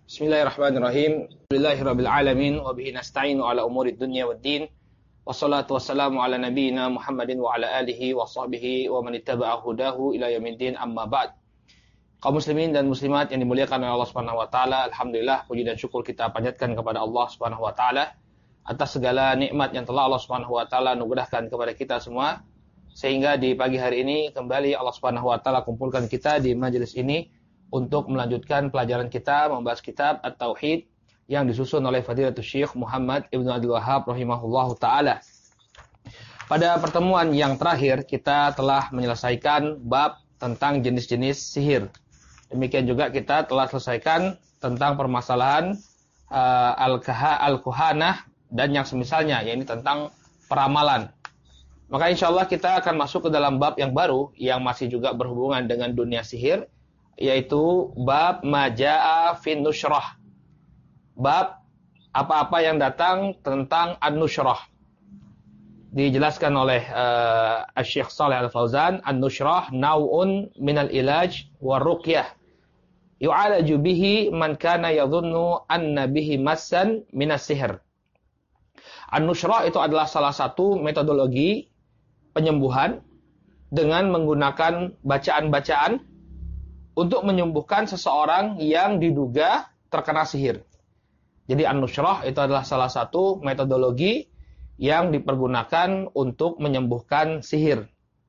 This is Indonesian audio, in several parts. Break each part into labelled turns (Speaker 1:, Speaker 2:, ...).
Speaker 1: Bismillahirrahmanirrahim. Alhamdulillahirabbil alamin wa bihi nasta'inu ala umurid dunya waddin. Wassalatu wassalamu ala nabiyyina Muhammadin wa ala alihi wa sahbihi wa man ittaba'a hudahu ila yaumiddin, amma ba'd. Kaum muslimin dan muslimat yang dimuliakan oleh Allah Subhanahu wa taala, alhamdulillah puji dan syukur kita panjatkan kepada Allah Subhanahu wa taala atas segala nikmat yang telah Allah Subhanahu wa taala anugerahkan kepada kita semua, sehingga di pagi hari ini kembali Allah Subhanahu wa taala kumpulkan kita di majelis ini untuk melanjutkan pelajaran kita membahas kitab At-Tauhid yang disusun oleh Fadilatul Syekh Muhammad Ibnu Abdul Wahhab rahimahullahu taala. Pada pertemuan yang terakhir kita telah menyelesaikan bab tentang jenis-jenis sihir. Demikian juga kita telah selesaikan tentang permasalahan al-kuhanah dan yang semisalnya, yaitu tentang peramalan. Maka insyaallah kita akan masuk ke dalam bab yang baru yang masih juga berhubungan dengan dunia sihir, yaitu bab majaa fin nusyrah. Bab apa-apa yang datang tentang an-nusyrah. Dijelaskan oleh Syekh Shalih Al-Fauzan, an-nusyrah naw'un minal ilaj wa ruqyah yu'alaju bihi man kana yadhunnu anna bihi massan minas sihr. An-nusyrah itu adalah salah satu metodologi penyembuhan dengan menggunakan bacaan-bacaan untuk menyembuhkan seseorang yang diduga terkena sihir. Jadi an-nusyrah itu adalah salah satu metodologi yang dipergunakan untuk menyembuhkan sihir.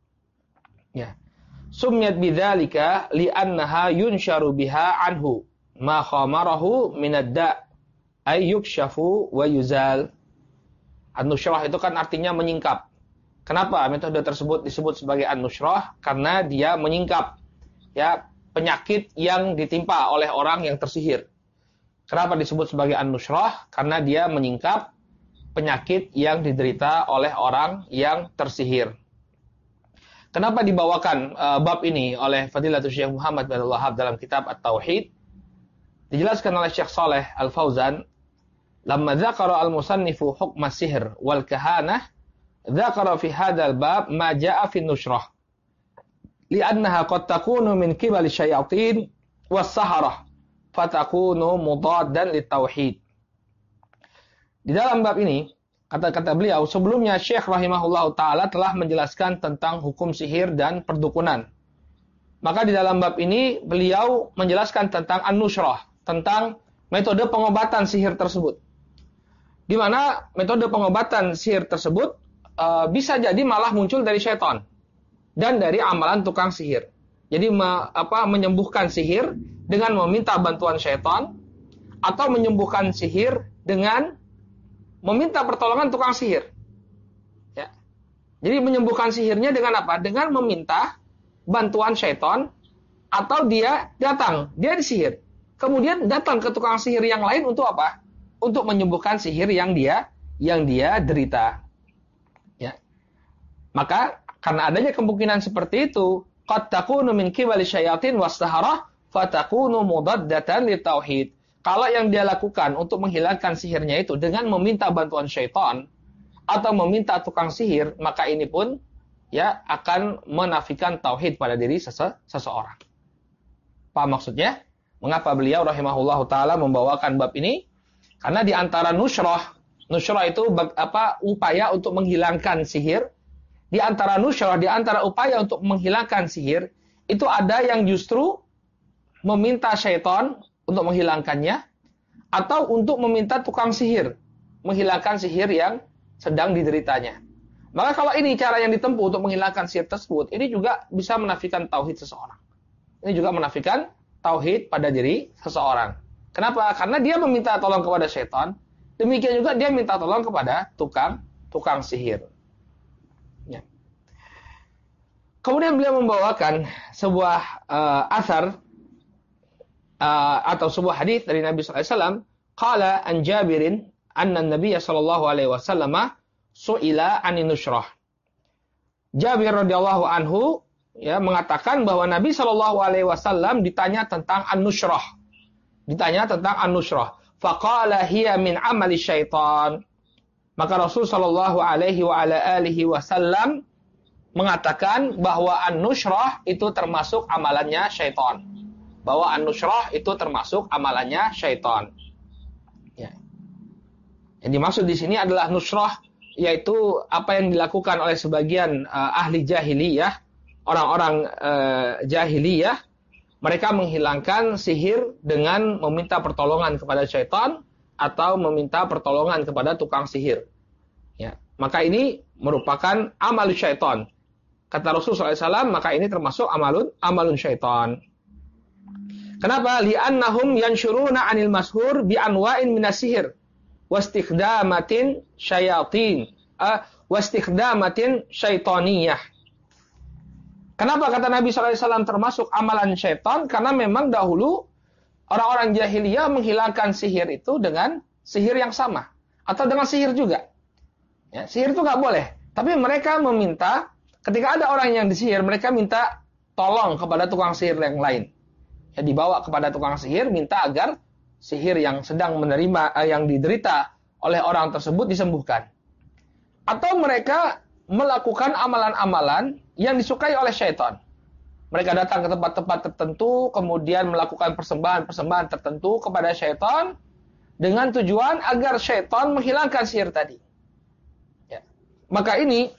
Speaker 1: Ya. Sumyat bidzalika li'annaha yunsharu biha anhu ma khamarahu minad da' ay yukshafu wa yuzal. An-nusyrah itu kan artinya menyingkap. Kenapa metode tersebut disebut sebagai an-nusyrah? Karena dia menyingkap ya penyakit yang ditimpa oleh orang yang tersihir. Kenapa disebut sebagai an-nusyrah? Karena dia menyingkap penyakit yang diderita oleh orang yang tersihir. Kenapa dibawakan bab ini oleh Fadilatul Syekh Muhammad bin Abdul Wahhab dalam kitab At-Tauhid? Dijelaskan oleh Syekh Shalih Al-Fauzan, "Lamma dzakara al-musannifu hukma sihr wal kahanah, dzakara fi hadzal bab ma jaa'a fi nusyrah. Li'annaha qad takunu min qibali syayatin was-saharah fatakunu mudaddan litauhid." Di dalam bab ini, kata-kata beliau, sebelumnya Syekh rahimahullahu taala telah menjelaskan tentang hukum sihir dan perdukunan. Maka di dalam bab ini beliau menjelaskan tentang an-nusyrah, tentang metode pengobatan sihir tersebut. Di mana metode pengobatan sihir tersebut bisa jadi malah muncul dari syaitan dan dari amalan tukang sihir. Jadi menyembuhkan sihir dengan meminta bantuan syaitan, atau menyembuhkan sihir dengan meminta pertolongan tukang sihir. Ya. Jadi menyembuhkan sihirnya dengan apa? Dengan meminta bantuan syaitan, atau dia datang, dia disihir. Kemudian datang ke tukang sihir yang lain untuk apa? Untuk menyembuhkan sihir yang dia derita. Ya. Maka karena adanya kemungkinan seperti itu, qad takunu min qibali syayatin was-saharah fatakunu mudaddatan litauhid. Kalau yang dia lakukan untuk menghilangkan sihirnya itu dengan meminta bantuan syaitan atau meminta tukang sihir, maka ini pun ya akan menafikan tauhid pada diri seseorang. Paham maksudnya? Mengapa beliau rahimahullahu taala membawakan bab ini? Karena di antara nusyrah itu upaya untuk menghilangkan sihir. Di antara nusyrah, di antara upaya untuk menghilangkan sihir, itu ada yang justru meminta syaitan untuk menghilangkannya, atau untuk meminta tukang sihir menghilangkan sihir yang sedang dideritanya. Maka kalau ini cara yang ditempuh untuk menghilangkan sihir tersebut, ini juga bisa menafikan tauhid seseorang. Ini juga menafikan tauhid pada diri seseorang. Kenapa? Karena dia meminta tolong kepada syaitan, demikian juga dia minta tolong kepada tukang sihir. Ya. Kemudian beliau membawakan sebuah asar atau sebuah hadis dari Nabi sallallahu alaihi wasallam, qala an Jabirin anna an-nabiy sallallahu alaihi wasallam su'ila 'anin nusyrah. Jabir radhiyallahu anhu ya mengatakan bahwa Nabi sallallahu alaihi wasallam ditanya tentang an-nusyrah. Faqala hiya min amali syaitan. Maka Rasul sallallahu alaihi wa ala alihi wasallam mengatakan bahwa an-nusyrah itu termasuk amalannya syaitan. bahwa an-nusrah itu termasuk amalannya syaitan. Ya. Yang dimaksud di sini adalah nusrah, yaitu apa yang dilakukan oleh sebagian ahli jahiliyah, orang-orang jahiliyah. Mereka menghilangkan sihir dengan meminta pertolongan kepada syaitan atau meminta pertolongan kepada tukang sihir. Ya. Maka ini merupakan amal syaitan. Kata Rasulullah SAW, maka ini termasuk amalun syaitan. Kenapa? Li'annahum yanshuruna 'anil mashhur bi anwa'in minas sihir wastikhdamatin syayatin wastikhdamatin syaitaniyah. Kenapa kata Nabi SAW termasuk amalan syaitan? Karena memang dahulu orang-orang jahiliyah menghilangkan sihir itu dengan sihir yang sama. Atau dengan sihir juga. Ya, sihir itu nggak boleh. Tapi mereka meminta, ketika ada orang yang disihir, mereka minta tolong kepada tukang sihir yang lain. Ya, dibawa kepada tukang sihir, minta agar sihir yang sedang menerima, yang diderita oleh orang tersebut disembuhkan. Atau mereka melakukan amalan-amalan yang disukai oleh syaitan. Mereka datang ke tempat-tempat tertentu, kemudian melakukan persembahan-persembahan tertentu kepada syaitan, dengan tujuan agar syaitan menghilangkan sihir tadi. Ya. Maka ini,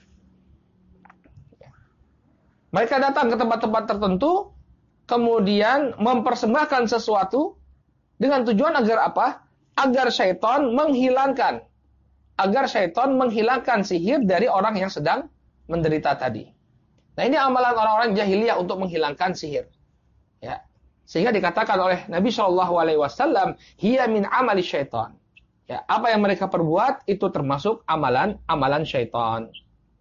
Speaker 1: mereka datang ke tempat-tempat tertentu, kemudian mempersembahkan sesuatu, dengan tujuan agar apa? Agar syaitan menghilangkan. Agar syaitan menghilangkan sihir dari orang yang sedang menderita tadi. Nah, ini amalan orang-orang jahiliyah untuk menghilangkan sihir. Ya. Sehingga dikatakan oleh Nabi SAW, hiya min amali syaitan. Ya, apa yang mereka perbuat itu termasuk amalan syaitan.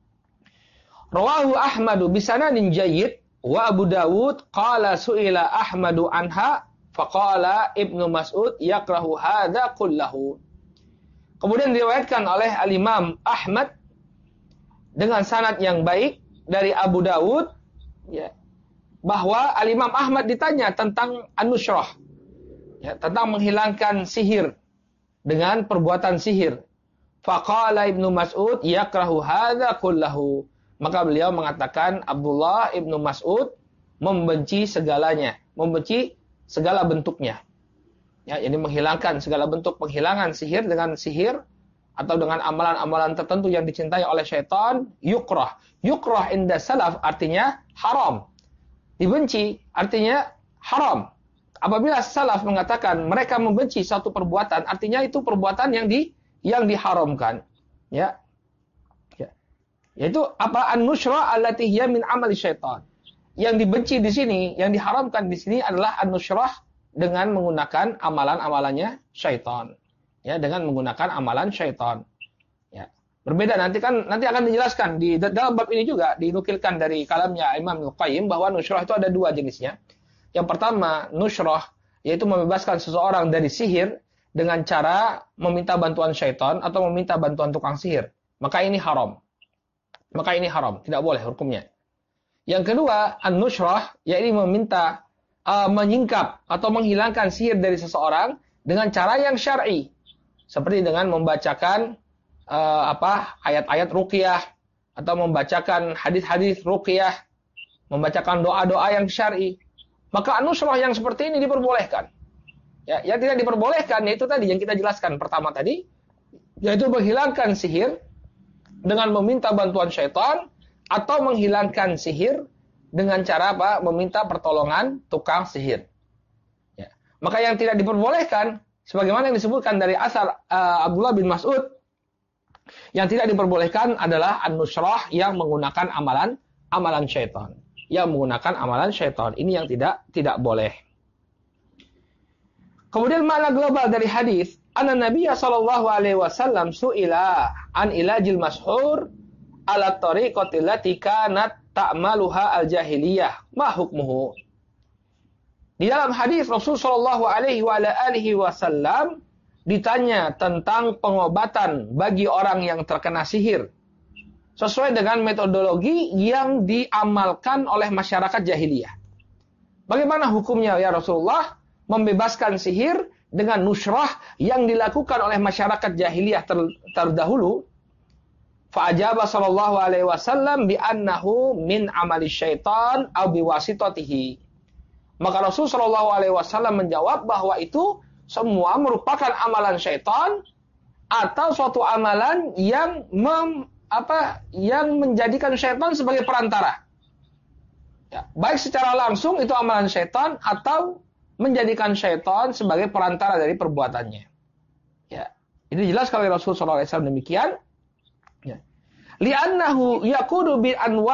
Speaker 1: Rawahu Ahmadu bisanadin jayyid wa Abu Dawud qala su'ila Ahmadu anha faqala Ibnu Mas'ud yakrahu hadza kullahu. Kemudian diriwayatkan oleh Al-Imam Ahmad dengan sanad yang baik dari Abu Dawud, ya, bahwa Al-Imam Ahmad ditanya tentang an-nushrah, ya, tentang menghilangkan sihir dengan perbuatan sihir. Faqala Ibnu Mas'ud yakrahu hadza kullahu. Maka beliau mengatakan Abdullah Ibnu Mas'ud membenci segalanya, membenci segala bentuknya. Ya, ini menghilangkan segala bentuk penghilangan sihir dengan sihir atau dengan amalan-amalan tertentu yang dicintai oleh syaitan, yukrah. Yukrah inda salaf artinya haram. Dibenci artinya haram. Apabila salaf mengatakan mereka membenci satu perbuatan, artinya itu perbuatan yang diharamkan. Ya. Ya. Yaitu apa? An-nushrah allati hiya min amali syaitan. Yang dibenci di sini, yang diharamkan di sini adalah an-nushrah dengan menggunakan amalan-amalannya syaitan. Ya, dengan menggunakan amalan syaitan. Ya. Berbeda nanti akan dijelaskan di dalam bab ini juga dinukilkan dari kalamnya Imam Al-Qayyim bahwa nushrah itu ada dua jenisnya. Yang pertama, nushrah yaitu membebaskan seseorang dari sihir dengan cara meminta bantuan syaitan atau meminta bantuan tukang sihir. Maka ini haram. Tidak boleh hukumnya. Yang kedua, an-nushrah yaitu meminta menyingkap atau menghilangkan sihir dari seseorang dengan cara yang syar'i, seperti dengan membacakan ayat-ayat ruqyah atau membacakan hadis-hadis ruqyah, membacakan doa-doa yang syar'i. Maka an-nushrah yang seperti ini diperbolehkan. Ya, yang tidak diperbolehkan yaitu tadi yang kita jelaskan pertama tadi, yaitu menghilangkan sihir dengan meminta bantuan syaitan atau menghilangkan sihir dengan cara apa? Meminta pertolongan tukang sihir. Ya. Maka yang tidak diperbolehkan, sebagaimana yang disebutkan dari asar Abdullah bin Mas'ud, yang tidak diperbolehkan adalah an-nushrah yang menggunakan amalan syaitan. Yang menggunakan amalan syaitan. Ini yang tidak boleh. Kemudian makna global dari hadis, anna Nabiya sallallahu alaihi wasallam su'ila an ilajil mashhur ala tariqati allati kanat ta'maluha al-jahiliyah, ma hukmuhu. Di dalam hadis Rasul sallallahu alaihi wasallam ditanya tentang pengobatan bagi orang yang terkena sihir sesuai dengan metodologi yang diamalkan oleh masyarakat jahiliyah. Bagaimana hukumnya ya Rasulullah membebaskan sihir dengan nushrah yang dilakukan oleh masyarakat jahiliyah terdahulu? Fa'ajaba sallallahu alaihi wasallam bi annahu min amali syaitan aw biwasitatihi. Maka Rasul Shallallahu Alaihi Wasallam menjawab bahwa itu semua merupakan amalan syaitan atau suatu amalan yang menjadikan syaitan sebagai perantara. Ya, baik secara langsung itu amalan syaitan atau menjadikan syaitan sebagai perantara dari perbuatannya. Ya, ini jelas kalau Rasul sallallahu alaihi wasallam demikian. Ya. Li'annahu yaqudu bi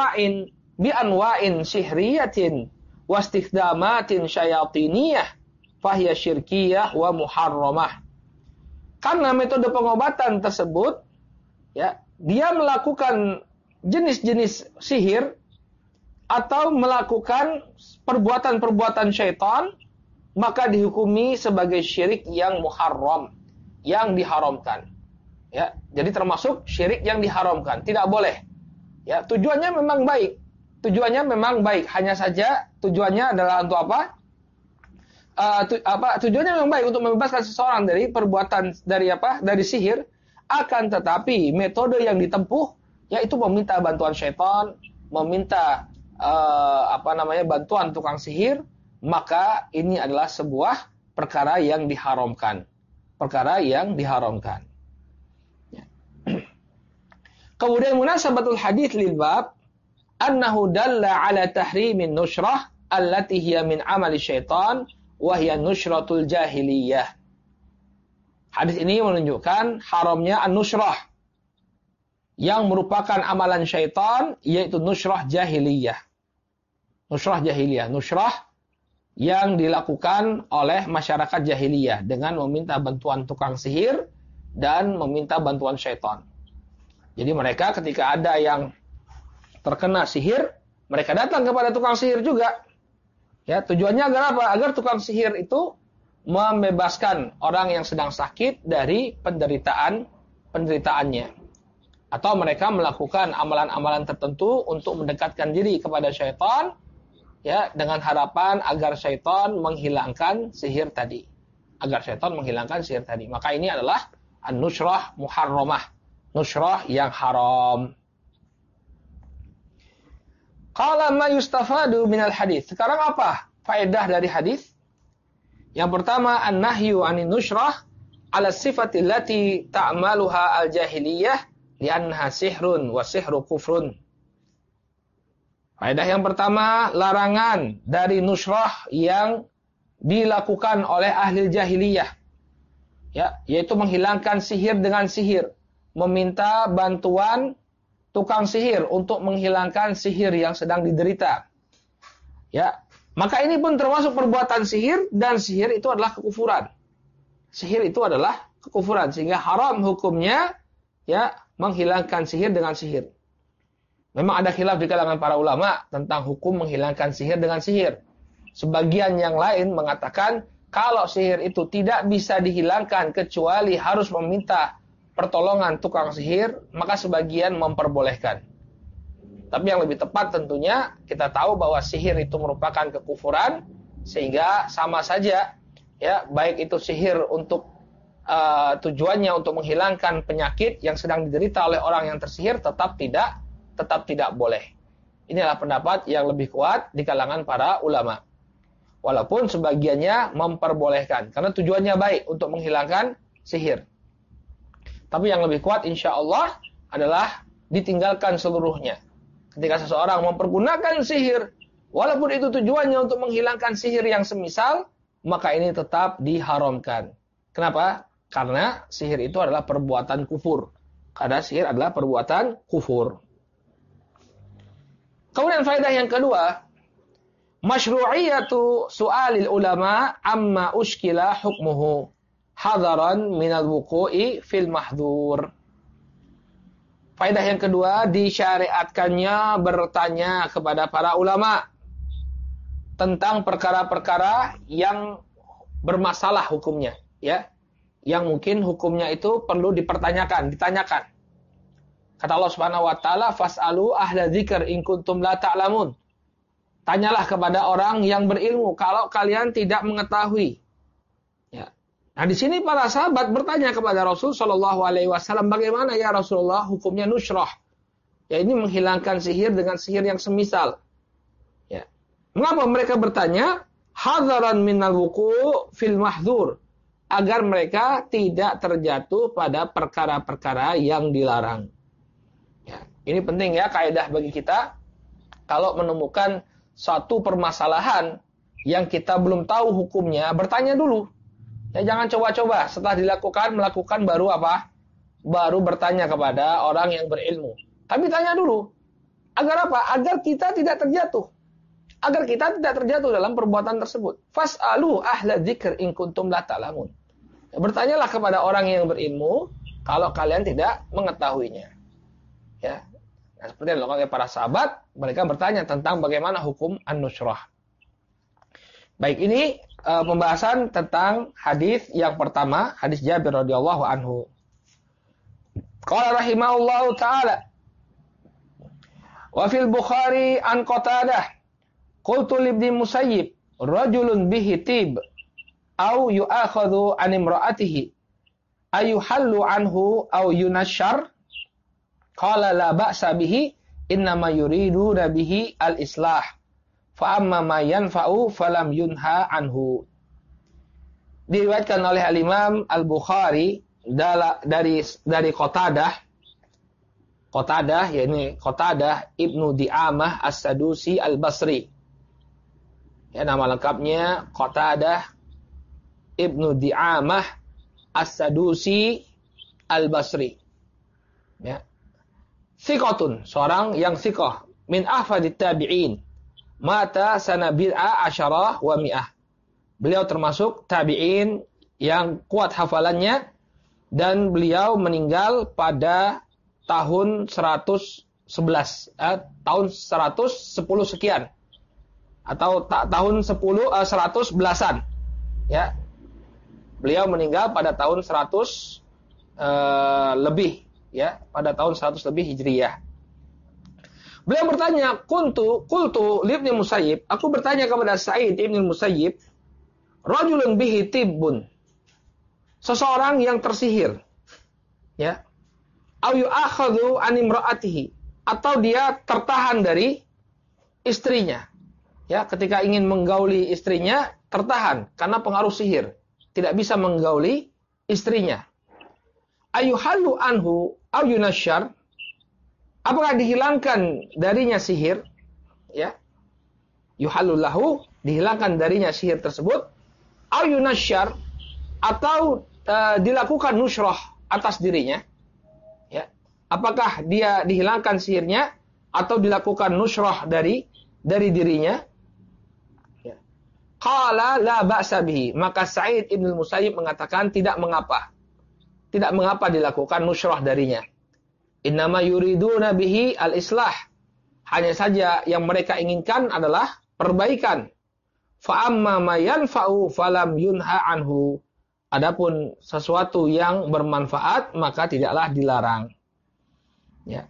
Speaker 1: anwa'in sihriyatin wa istikhdamatin syayatiniyah fahiya syirkiyah wa muharramah. Karena metode pengobatan tersebut ya, dia melakukan jenis-jenis sihir atau melakukan perbuatan-perbuatan syaitan, maka dihukumi sebagai syirik yang muharram, yang diharamkan. Ya, jadi termasuk syirik yang diharamkan, tidak boleh. Ya, tujuannya memang baik. Tujuannya memang baik, hanya saja tujuannya adalah untuk apa? Tujuannya memang baik untuk membebaskan seseorang dari perbuatan dari sihir, akan tetapi metode yang ditempuh yaitu meminta bantuan syaitan, meminta bantuan tukang sihir, maka ini adalah sebuah perkara yang diharamkan. Perkara yang diharamkan. Ya. Kemudian munasabatul hadits lil bab annahu dalla ala tahrimin nushrah allati hiya min amali syaitan wa hiya nushratul jahiliyah. Hadis ini menunjukkan haramnya an-nushrah yang merupakan amalan syaitan, yaitu nushrah jahiliyah. Nushrah jahiliyah, nushrah yang dilakukan oleh masyarakat jahiliyah dengan meminta bantuan tukang sihir dan meminta bantuan syaitan. Jadi mereka ketika ada yang terkena sihir, mereka datang kepada tukang sihir juga. Ya, tujuannya agar apa? Agar tukang sihir itu membebaskan orang yang sedang sakit dari penderitaannya. Atau mereka melakukan amalan-amalan tertentu untuk mendekatkan diri kepada syaitan, ya, dengan harapan agar syaitan menghilangkan sihir tadi. Maka ini adalah an-nushrah muharramah, nushrah yang haram. Qala ma yustafadu minal hadis. Sekarang apa faedah dari hadis? Yang pertama, an-nahyu 'anin nushrah 'ala sifati allati ta'maluha al-jahiliyah li'annaha sihrun wa sihru kufrun. Faedah yang pertama, larangan dari nushrah yang dilakukan oleh ahli jahiliyah. Ya, yaitu menghilangkan sihir dengan sihir, meminta bantuan tukang sihir untuk menghilangkan sihir yang sedang diderita. Ya, maka ini pun termasuk perbuatan sihir, dan sihir itu adalah kekufuran. Sihir itu adalah kekufuran, sehingga haram hukumnya ya menghilangkan sihir dengan sihir. Memang ada khilaf di kalangan para ulama tentang hukum menghilangkan sihir dengan sihir. Sebagian yang lain mengatakan kalau sihir itu tidak bisa dihilangkan kecuali harus meminta pertolongan tukang sihir, maka sebagian memperbolehkan. Tapi yang lebih tepat tentunya kita tahu bahwa sihir itu merupakan kekufuran, sehingga sama saja ya, baik itu sihir untuk tujuannya untuk menghilangkan penyakit yang sedang diderita oleh orang yang tersihir, tetap tidak boleh. Inilah pendapat yang lebih kuat di kalangan para ulama. Walaupun sebagiannya memperbolehkan, karena tujuannya baik untuk menghilangkan sihir. Tapi yang lebih kuat insya Allah adalah ditinggalkan seluruhnya. Ketika seseorang mempergunakan sihir, walaupun itu tujuannya untuk menghilangkan sihir yang semisal, maka ini tetap diharamkan. Kenapa? Karena sihir itu adalah perbuatan kufur. Kemudian faedah yang kedua, masyru'iyatu su'alil ulama amma ushkila hukmuhu hadaran minal wuqu'i fil mahdzur. Faedah yang kedua, disyariatkannya bertanya kepada para ulama tentang perkara-perkara yang bermasalah hukumnya, ya. Yang mungkin hukumnya itu perlu ditanyakan. Kata Allah Subhanahu wa taala, "Fas'alu ahla dzikr in kuntum la ta'lamun." Tanyalah kepada orang yang berilmu kalau kalian tidak mengetahui. Ya. Nah, di sini para sahabat bertanya kepada Rasul sallallahu alaihi wasallam, "Bagaimana ya Rasulullah hukumnya nushrah?" Ya, ini menghilangkan sihir dengan sihir yang semisal. Ya. Mengapa mereka bertanya? Hadaran minal wuku' fil mahdzur, agar mereka tidak terjatuh pada perkara-perkara yang dilarang. Ya, ini penting ya, kaidah bagi kita. Kalau menemukan suatu permasalahan yang kita belum tahu hukumnya, bertanya dulu. Ya, jangan coba-coba setelah melakukan baru apa? Baru bertanya kepada orang yang berilmu. Tapi tanya dulu. Agar apa? Agar kita tidak terjatuh. Agar kita tidak terjatuh dalam perbuatan tersebut. Fas'alu ahla dzikr in kuntum la ta'lamun. Bertanyalah kepada orang yang berilmu kalau kalian tidak mengetahuinya. Ya. Nah, seperti yang dilakukan oleh para sahabat, mereka bertanya tentang bagaimana hukum an-nushrah. Baik, ini pembahasan tentang hadis yang pertama, hadis Jabir radhiyallahu anhu. Qala rahimahullahu ta'ala, wa fil Bukhari an Qatadah, qultu li Ibnu Musayyib, rajulun bihi tib, au yu'akhadhu an imra'atihi, ayuhallu anhu au yunashar? Qala la ba'sa bihi, innama yuriduna bihi al-islah, fa amma ma yanfa'u falam yunha anhu. Diriwayatkan oleh al-Imam Al-Bukhari dari Qatadah, yakni Qatadah Ibnu Di'amah As-Sadusi Al-Basri. Ya, nama lengkapnya Qatadah Ibnu Di'amah As-Sadusi Al-Basri. Ya. Thiqatun, seorang yang thiqah, min ahfadit tabi'in. Mata sana bid'ah asyarah wa mi'ah. Beliau termasuk tabi'in yang kuat hafalannya, dan beliau meninggal pada tahun 111, tahun 110 sekian, atau tahun 100 belasan. Ya, beliau meninggal pada tahun 100 lebih, ya, pada tahun 100 lebih Hijriyah. Beliau bertanya, qultu li Ibnu Musayyib, aku bertanya kepada Sa'id Ibnu Musayyib, rajulun bihi tibbun, seseorang yang tersihir, ya, au yu'akhadhu an imra'atihi, atau dia tertahan dari istrinya, ya, ketika ingin menggauli istrinya tertahan karena pengaruh sihir, tidak bisa menggauli istrinya. Ayuhallu anhu au yunashar, apakah dihilangkan darinya sihir, ya, yuhallu lahu, dihilangkan darinya sihir tersebut, au yunashar, atau dilakukan nushrah atas dirinya, ya, apakah dia dihilangkan sihirnya atau dilakukan nushrah dari dirinya, ya. Qala la ba'sa bihi, maka Sa'id Ibnu Musayyib mengatakan tidak mengapa dilakukan nushrah darinya. Innama yuriduna bihi al-islah, hanya saja yang mereka inginkan adalah perbaikan. Fa amma ma yanfa'u falam yunha anhu, adapun sesuatu yang bermanfaat maka tidaklah dilarang. Ya.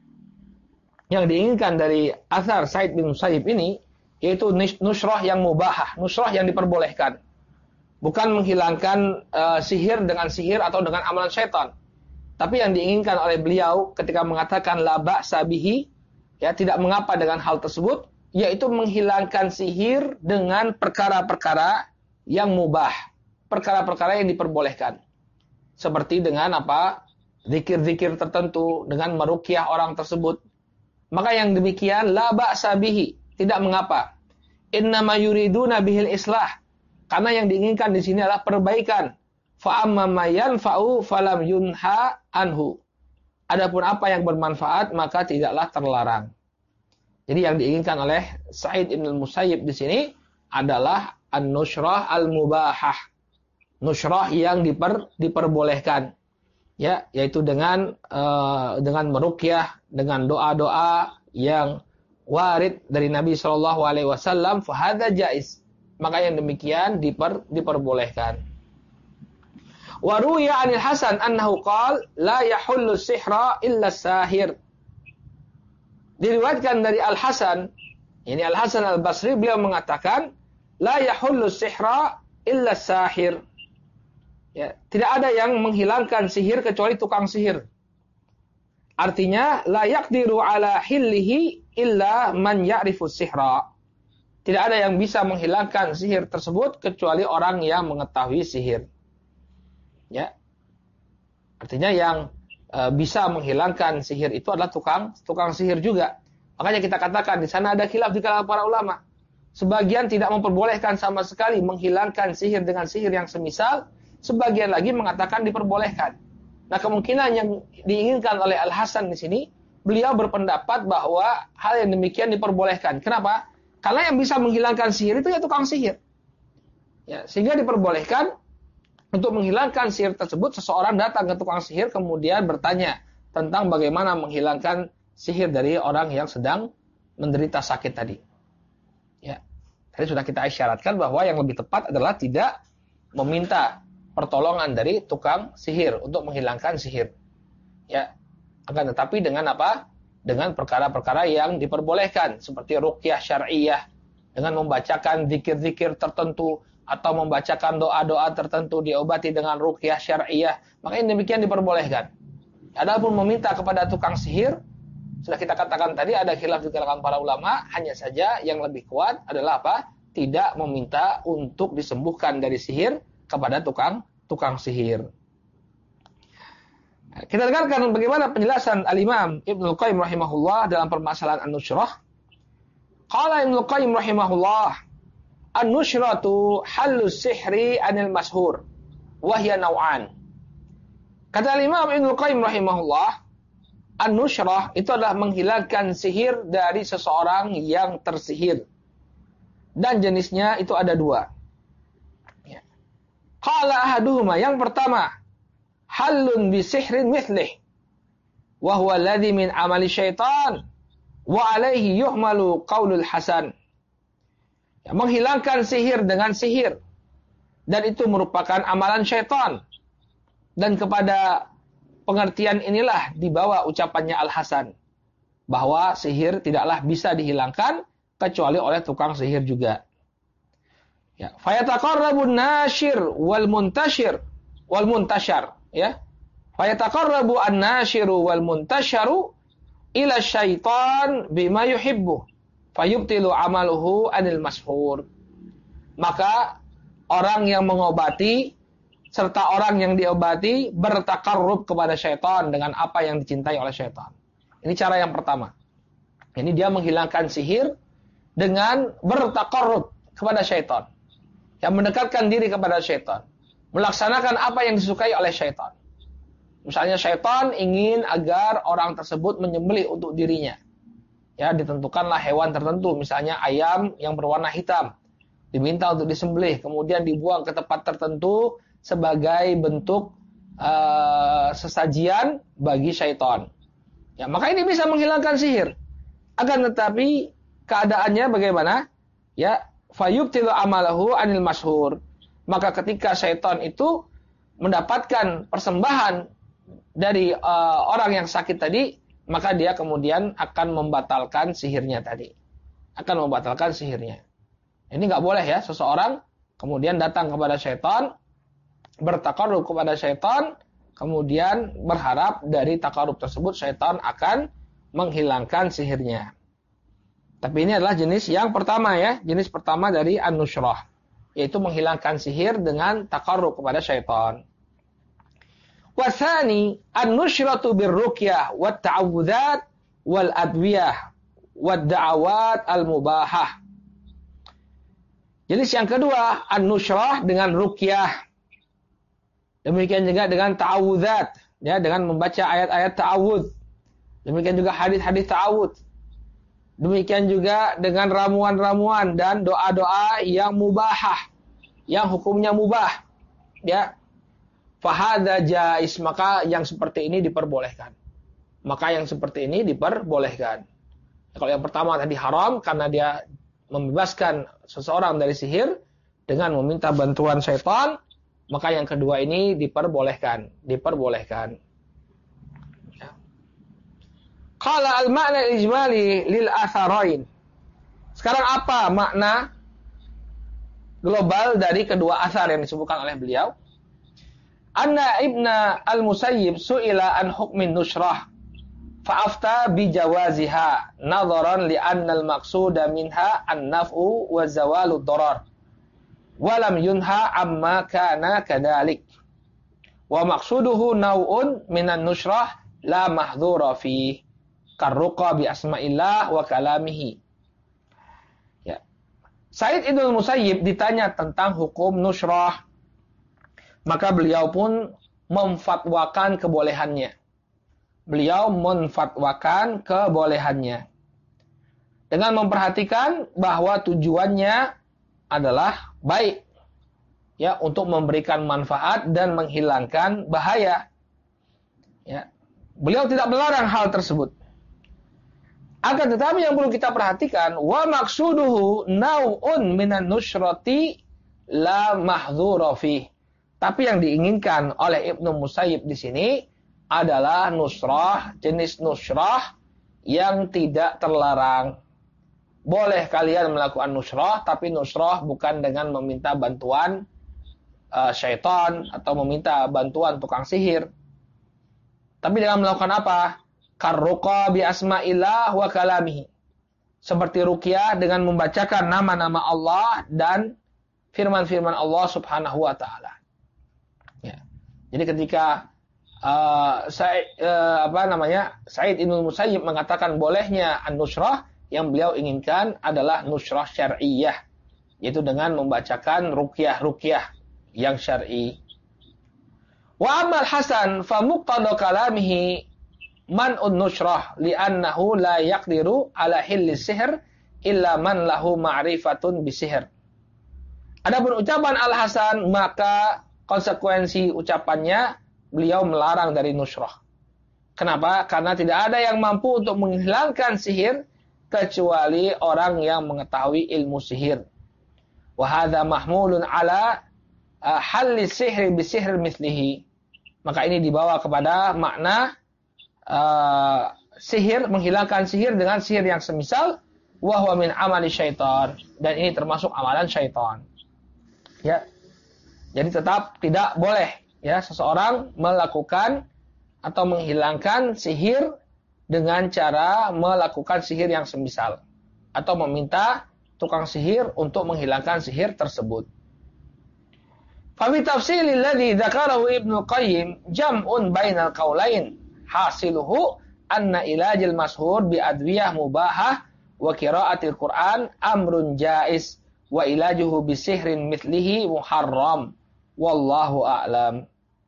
Speaker 1: Yang diinginkan dari athar Sa'id bin Musayyib ini yaitu nushrah yang mubahah, nushrah yang diperbolehkan. Bukan menghilangkan sihir dengan sihir atau dengan amalan syaitan. Tapi yang diinginkan oleh beliau ketika mengatakan la ba'sa bihi, ya, tidak mengapa dengan hal tersebut, yaitu menghilangkan sihir dengan perkara-perkara yang mubah, perkara-perkara yang diperbolehkan. Seperti dengan apa? Zikir-zikir tertentu, dengan meruqyah orang tersebut. Maka yang demikian la ba'sa bihi, tidak mengapa. Innama yuriduna bihil islah, karena yang diinginkan di sini adalah perbaikan. Fa amma ma yanfa'u falam yunha anhu. Adapun apa yang bermanfaat maka tidaklah terlarang. Jadi yang diinginkan oleh Sa'id Ibnu Musayyib di sini adalah an-nushrah al-mubahah. Nushrah yang diperbolehkan. Ya, yaitu dengan meruqyah, dengan doa-doa yang warid dari Nabi sallallahu alaihi wasallam, fa hadza jaiz. Maka yang demikian diperbolehkan. Wa ruwiya 'anil Hasan annahu qala la yahullu sihra illa sahir. Diriwayatkan dari Al-Hasan, ini Al-Hasan Al-Basri, beliau mengatakan la yahullu sihra illa sahir. Ya, tidak ada yang menghilangkan sihir kecuali tukang sihir. Artinya la yaqdiru ala hillihi illa man ya'rifu sihra. Tidak ada yang bisa menghilangkan sihir tersebut kecuali orang yang mengetahui sihir. Ya. Artinya yang bisa menghilangkan sihir itu adalah tukang sihir juga. Makanya kita katakan di sana ada khilaf di kalangan para ulama. Sebagian tidak memperbolehkan sama sekali menghilangkan sihir dengan sihir yang semisal, sebagian lagi mengatakan diperbolehkan. Nah, kemungkinan yang diinginkan oleh Al-Hasan di sini, beliau berpendapat bahwa hal yang demikian diperbolehkan. Kenapa? Karena yang bisa menghilangkan sihir itu ya tukang sihir. Ya, sehingga diperbolehkan untuk menghilangkan sihir tersebut, seseorang datang ke tukang sihir kemudian bertanya tentang bagaimana menghilangkan sihir dari orang yang sedang menderita sakit tadi. Ya, tadi sudah kita isyaratkan bahwa yang lebih tepat adalah tidak meminta pertolongan dari tukang sihir untuk menghilangkan sihir. Ya, akan tetapi dengan apa? Dengan perkara-perkara yang diperbolehkan seperti ruqyah syar'iyyah dengan membacakan zikir-zikir tertentu atau membacakan doa-doa tertentu diobati dengan ruqyah syar'iyyah, maka ini demikian diperbolehkan. Adapun meminta kepada tukang sihir, sudah kita katakan tadi ada khilaf di kalangan para ulama, hanya saja yang lebih kuat adalah apa? Tidak meminta untuk disembuhkan dari sihir kepada tukang sihir. Kita dengarkan bagaimana penjelasan Al-Imam Ibnul Qayyim rahimahullah dalam permasalahan An-Nushrah. Qala Ibnul Qayyim rahimahullah, An-Nushratu halus sihri anil mashhur, wahya naw'an. Kata Al-Imam Ibnul Qayyim rahimahullah, An-Nushrah itu adalah menghilangkan sihir dari seseorang yang tersihir. Dan jenisnya itu ada dua. Qala ahaduhuma, yang pertama, halun bi sihrin mithlih, wa huwa alladhi min amali syaitan, wa alaihi yuhmalu qaulul Hasan. Ya, menghilangkan sihir dengan sihir, dan itu merupakan amalan syaitan. Dan kepada pengertian inilah dibawa ucapannya Al-Hasan, bahwa sihir tidaklah bisa dihilangkan kecuali oleh tukang sihir juga. Ya, fayataqarrabu an-nashir wal muntashir wal muntashar, ya. Fayataqarrabu an-nashiru wal muntasharu ila syaitan bima yuhibbu fayubtilu amaluhu anil mashhur. Maka orang yang mengobati serta orang yang diobati bertakarrub kepada syaitan dengan apa yang dicintai oleh syaitan. Ini cara yang pertama. Ini dia menghilangkan sihir dengan bertakarrub kepada syaitan. Yang mendekatkan diri kepada syaitan. Melaksanakan apa yang disukai oleh syaitan. Misalnya syaitan ingin agar orang tersebut menyembelih untuk dirinya. Ya, ditentukanlah hewan tertentu, misalnya ayam yang berwarna hitam. Diminta untuk disembelih, kemudian dibuang ke tempat tertentu sebagai bentuk sesajian bagi syaitan. Ya, maka ini bisa menghilangkan sihir. Akan tetapi keadaannya bagaimana? Ya, fayubtilu amalahu anil mashhur. Maka ketika syaitan itu mendapatkan persembahan dari orang yang sakit tadi, maka dia kemudian akan membatalkan sihirnya tadi. Akan membatalkan sihirnya. Ini nggak boleh ya, seseorang kemudian datang kepada syaitan, bertakarrub kepada syaitan, kemudian berharap dari takarrub tersebut syaitan akan menghilangkan sihirnya. Tapi ini adalah jenis yang pertama ya, jenis pertama dari an-nushrah, yaitu menghilangkan sihir dengan takarrub kepada syaitan. Wasani an-nushratu birruqyah wat ta'awudzat wal adwiyah wad da'awat al-mubahah. Jenis yang kedua an-nushrah dengan ruqyah. Demikian juga dengan ta'awudzat, ya, dengan membaca ayat-ayat ta'awudz. Demikian juga hadis-hadis ta'awudz. Demikian juga dengan ramuan-ramuan dan doa-doa yang mubahah, yang hukumnya mubah. Ya. Fahadza jaiz, maka yang seperti ini diperbolehkan. Maka yang seperti ini diperbolehkan. Kalau yang pertama tadi haram karena dia membebaskan seseorang dari sihir dengan meminta bantuan syaitan, maka yang kedua ini diperbolehkan. Qala al-ma'na al-ijmali lil atharain. Sekarang apa makna global dari kedua asar yang disebutkan oleh beliau? Anna Ibna al-Musayyib su'ila an hukmin nushrah fa'afta bijawaziha nadharan li'anna al-maqsuda minha an-naf'u wa zawalu darar wa lam yunha amma kana kadhalik wa maqsuduhu naw'un minan nushrah la mahdhura fi karruqa bi asma'illah wa kalamihi. Ya. Sa'id Ibnul Musayyib ditanya tentang hukum nushrah, maka beliau pun memfatwakan kebolehannya. Beliau memfatwakan kebolehannya dengan memperhatikan bahwa tujuannya adalah baik, ya, untuk memberikan manfaat dan menghilangkan bahaya. Ya. Beliau tidak melarang hal tersebut. Akan tetapi yang perlu kita perhatikan, wa maqsuduhu naw'un minan nushrati la mahdhura fih. Tapi yang diinginkan oleh Ibnu Musayyib di sini adalah nusrah, jenis nusrah yang tidak terlarang. Boleh kalian melakukan nusrah, tapi nusrah bukan dengan meminta bantuan syaitan atau meminta bantuan tukang sihir. Tapi dengan melakukan apa? Karruqa bi asma'illah wa kalamihi. Seperti ruqyah dengan membacakan nama-nama Allah dan firman-firman Allah Subhanahu wa taala. Ya. Jadi ketika Sa'id Ibnul Musayyib mengatakan bolehnya an-nusrah, yang beliau inginkan adalah nusrah syar'iyyah, yaitu dengan membacakan ruqyah yang syar'i. Wa amal Hasan fa muqtada kalamihi man'un nusrah li'annahu la yaqdiru ala hilli sihr illa man lahu ma'rifatun bisihr. Adapun ucapan Al-Hasan, maka konsekuensi ucapannya beliau melarang dari nusrah. Kenapa? Karena tidak ada yang mampu untuk menghilangkan sihir kecuali orang yang mengetahui ilmu sihir. Wa hadza mahmulun ala halli sihri bisihr mithlihi. Maka ini dibawa kepada makna sihir, menghilangkan sihir dengan sihir yang semisal, wa huwa min amali syaitan, dan ini termasuk amalan syaitan. Ya. Jadi tetap tidak boleh, ya, seseorang melakukan atau menghilangkan sihir dengan cara melakukan sihir yang semisal atau meminta tukang sihir untuk menghilangkan sihir tersebut. Fa bi tafsilil ladzi dzakarahu Ibnu Qayyim jam'un bainal qaulain hasiluhu anna ilajil mashhur bi adwiyah mubahah wa qiraatil Qur'an amrun jaiz wa ilajuhu bi sihrin mithlihi muharram wallahu a'lam.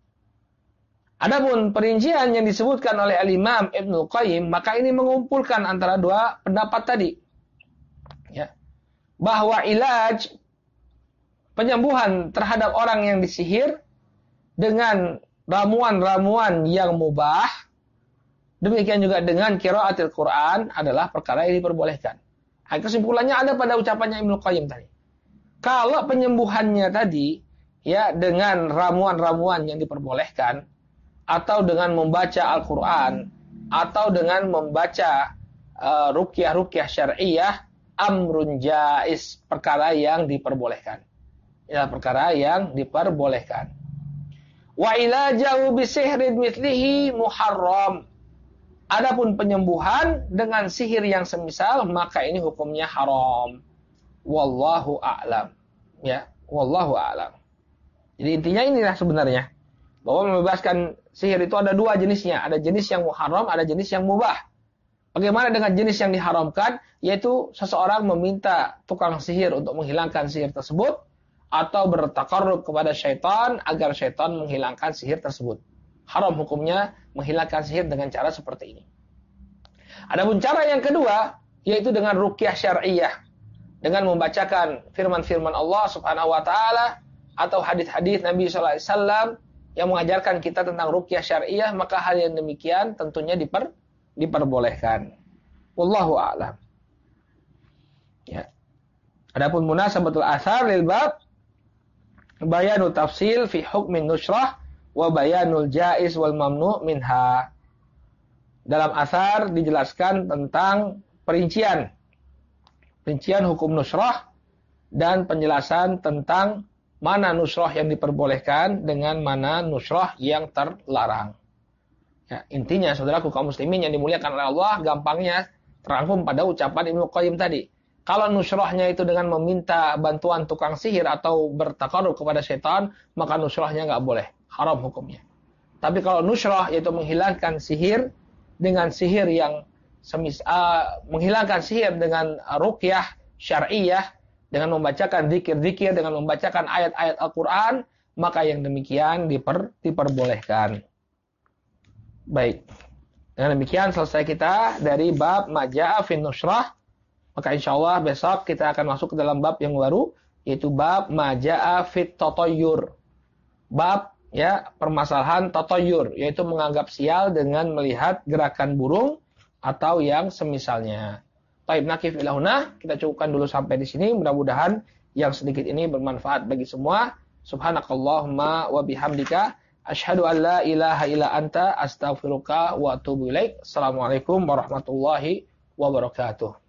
Speaker 1: Adapun perincian yang disebutkan oleh Al-Imam Ibnu Qayyim, maka ini mengumpulkan antara dua pendapat tadi. Ya. Bahwa ilaj, penyembuhan terhadap orang yang disihir dengan ramuan-ramuan yang mubah, demikian juga dengan qiraatil Quran adalah perkara yang diperbolehkan. Kesimpulannya ada pada ucapannya Ibnu Qayyim tadi. Kalau penyembuhannya tadi, ya, dengan ramuan-ramuan yang diperbolehkan, atau dengan membaca Al-Quran, atau dengan membaca ruqyah syar'iyyah, amrun jaiz, perkara yang diperbolehkan. Ya, perkara yang diperbolehkan. Wa ilajahu bisihrin mithlihi muharram. Adapun penyembuhan dengan sihir yang semisal, maka ini hukumnya haram. Wallahu a'lam. Ya, wallahu a'lam. Jadi intinya inilah sebenarnya, bahwa membebaskan sihir itu ada dua jenisnya. Ada jenis yang muharram, ada jenis yang mubah. Bagaimana dengan jenis yang diharamkan? Yaitu seseorang meminta tukang sihir untuk menghilangkan sihir tersebut, atau bertaqarrub kepada syaitan agar syaitan menghilangkan sihir tersebut. Haram hukumnya menghilangkan sihir dengan cara seperti ini. Adapun cara yang kedua, yaitu dengan ruqyah syar'iyyah, dengan membacakan firman-firman Allah Subhanahu wa taala atau hadis-hadis Nabi sallallahu alaihi wasallam yang mengajarkan kita tentang ruqyah syar'iyyah, maka hal yang demikian tentunya diperbolehkan. Wallahu a'lam. Ya. Adapun munasabatul athar lil bab, bayanu tafsil fi hukmin nusrah wa bayanul jaiz wal mamnu' minha. Dalam athar dijelaskan tentang perincian hukum nusrah dan penjelasan tentang mana nusrah yang diperbolehkan dengan mana nusrah yang terlarang. Ya, intinya saudaraku kaum muslimin yang dimuliakan oleh Allah, gampangnya terangkum pada ucapan Ibnu Qayyim tadi. Kalau nusrahnya itu dengan meminta bantuan tukang sihir atau bertakarub kepada setan, maka nusrahnya nggak boleh, haram hukumnya. Tapi kalau nusrah yaitu menghilangkan sihir dengan sihir yang menghilangkan sihir dengan ruqyah syar'iyah, dengan membacakan zikir-zikir, dengan membacakan ayat-ayat Al-Quran, maka yang demikian diperbolehkan. Baik. Dengan demikian selesai kita dari bab maja'a fin nusrah. Maka insya Allah besok kita akan masuk ke dalam bab yang baru, yaitu bab maja'a fit tatayyur. Bab ya permasalahan tatayyur, yaitu menganggap sial dengan melihat gerakan burung atau yang semisalnya. Taib nakif ilahuna, kita cukupkan dulu sampai di sini. Mudah-mudahan yang sedikit ini bermanfaat bagi semua. Subhanakallahumma wa bihamdika asyhadu an la ilaha illa anta astaghfiruka wa atubu ilaik. Assalamualaikum warahmatullahi wabarakatuh.